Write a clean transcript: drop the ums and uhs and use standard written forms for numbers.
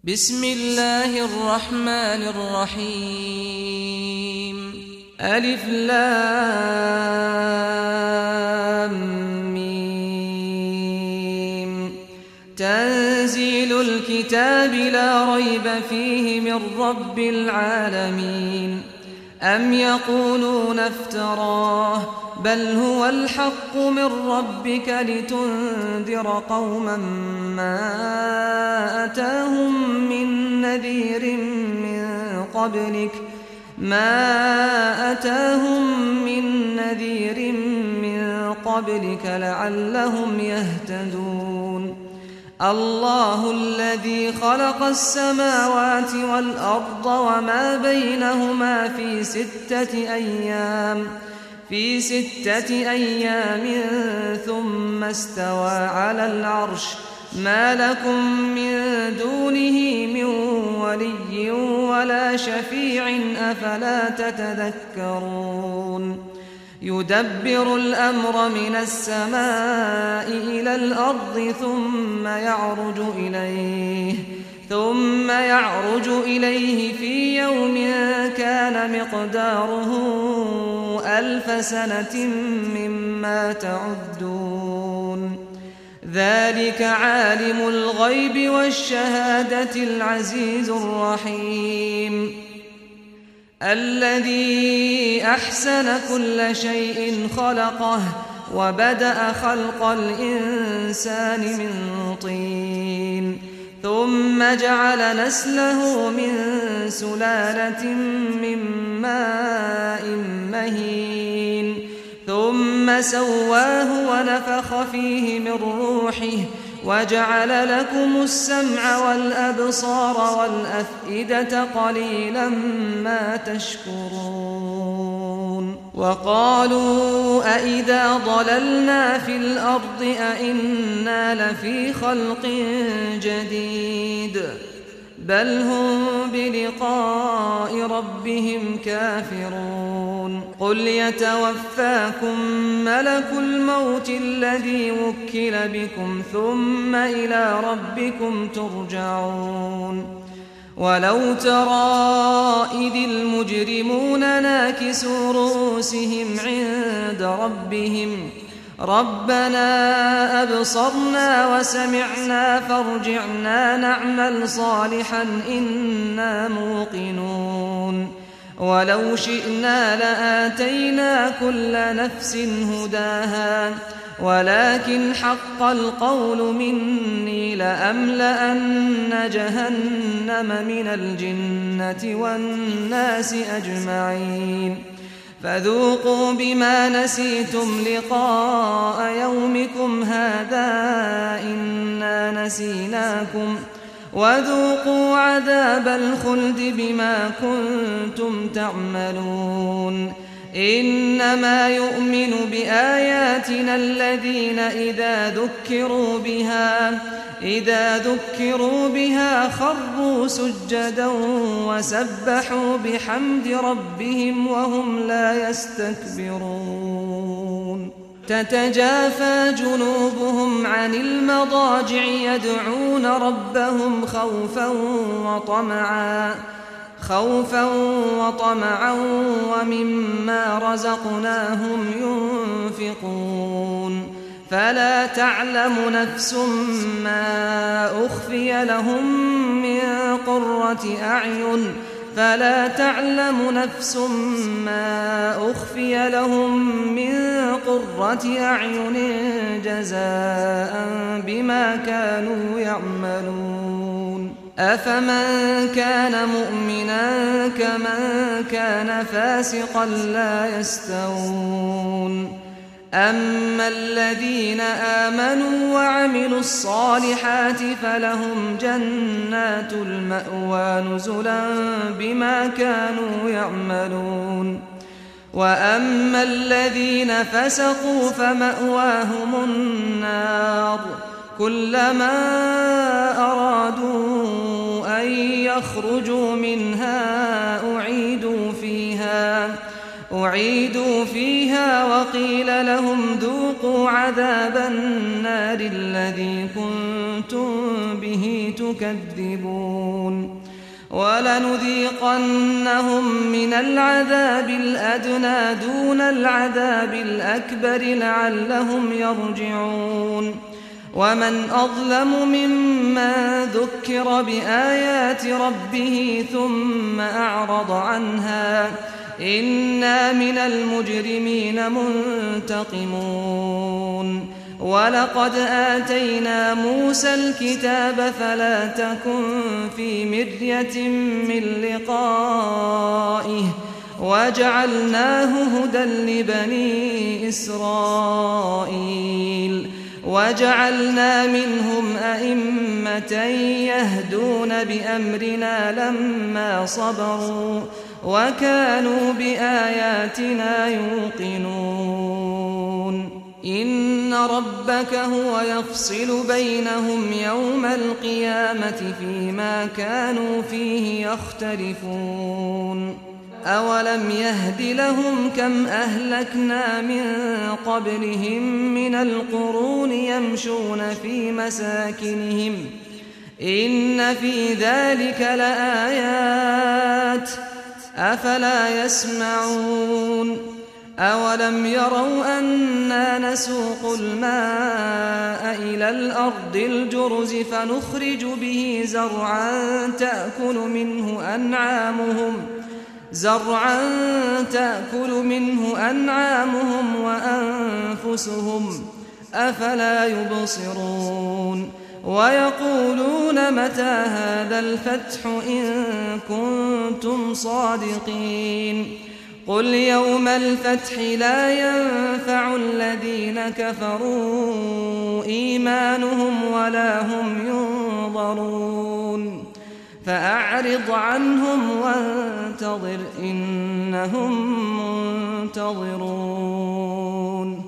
بسم الله الرحمن الرحيم ألف لام ميم تنزيل الكتاب لا ريب فيه من رب العالمين أم يقولون افتراه بل هو الحق من ربك لتنذر قوما ما أتاهم من نذير من قبلك لعلهم يهتدون الله الذي خلق السماوات والأرض وما بينهما في ستة أيام ثم استوى على العرش ما لكم من دونه من ولي ولا شفيع أفلا تتذكرون يدبر الأمر من السماء إلى الأرض ثم يعرج إليه في يوم كان مقداره 1000 سنة مما تعدون ذلك عالم الغيب والشهادة العزيز الرحيم الذي أحسن كل شيء خلقه وبدأ خلق الإنسان من طين ثم جعل نسله من سلالة من ماء مهين ثم سواه ونفخ فيه من روحه وجعل لكم السمع والأبصار والأفئدة قليلا ما تشكرون وقالوا أئذا ضللنا في الأرض أئنا لفي خلق جديد بل هم بلقاء ربهم كافرون قل يتوفاكم ملك الموت الذي وكل بكم ثم إلى ربكم ترجعون ولو ترى إذ المجرمون ناكسوا رؤوسهم عند ربهم ربنا أبصرنا وسمعنا فارجعنا نعمل صالحا إنا موقنون ولو شئنا لآتينا كل نفس هداها ولكن حق القول مني لأملأن جهنم من الجنة والناس أجمعين فذوقوا بما نسيتم لقاء يومكم هذا إنا نسيناكم وذوقوا عذاب الخلد بما كنتم تعملون إنما يؤمن بآياتنا الذين إذا ذكروا بها خروا سجدا وسبحوا بحمد ربهم وهم لا يستكبرون تتجافى جنوبهم عن المضاجع يدعون ربهم خوفا وطمعا ومما رزقناهم ينفقون فلا تعلم نفس ما أخفي لهم من قرة أعين جزاء بما كانوا يعملون أفمن كان مؤمنا كمن كان فاسقا لا يستوون أما الذين آمنوا وعملوا الصالحات فلهم جنات المأوى نزلا بما كانوا يعملون وأما الذين فسقوا فمأواهم النار كلما أرادوا أن يخرجوا منها أعيدوا فيها وقيل لهم ذوقوا عذاب النار الذي كنتم كنتم به تكذبون ولنذيقنهم من العذاب الأدنى دون العذاب الأكبر لعلهم يرجعون ومن أظلم ممن ذكر بآيات ربه ثم أعرض عنها إنا من المجرمين منتقمون ولقد آتينا موسى الكتاب فلا تكن في مرية من لقائه وجعلناه هدى لبني إسرائيل وجعلنا منهم أئمة يهدون بأمرنا لما صبروا وكانوا بآياتنا يوقنون إن ربك هو يفصل بينهم يوم القيامة فيما كانوا فيه يختلفون أولم يهد لهم كم أهلكنا من قبلهم من القرون يمشون في مساكنهم إن في ذلك لآيات أفلا يسمعون أولم يروا أنا نسوق الماء إلى الأرض الجرز فنخرج به زرعا تأكل منه أنعامهم وأنفسهم أفلا يبصرون ويقولون متى هذا الفتح إن كنتم صادقين قل يوم الفتح لا ينفع الذين كفروا إيمانهم ولا هم ينظرون فأعرض عنهم وانتظر إنهم منتظرون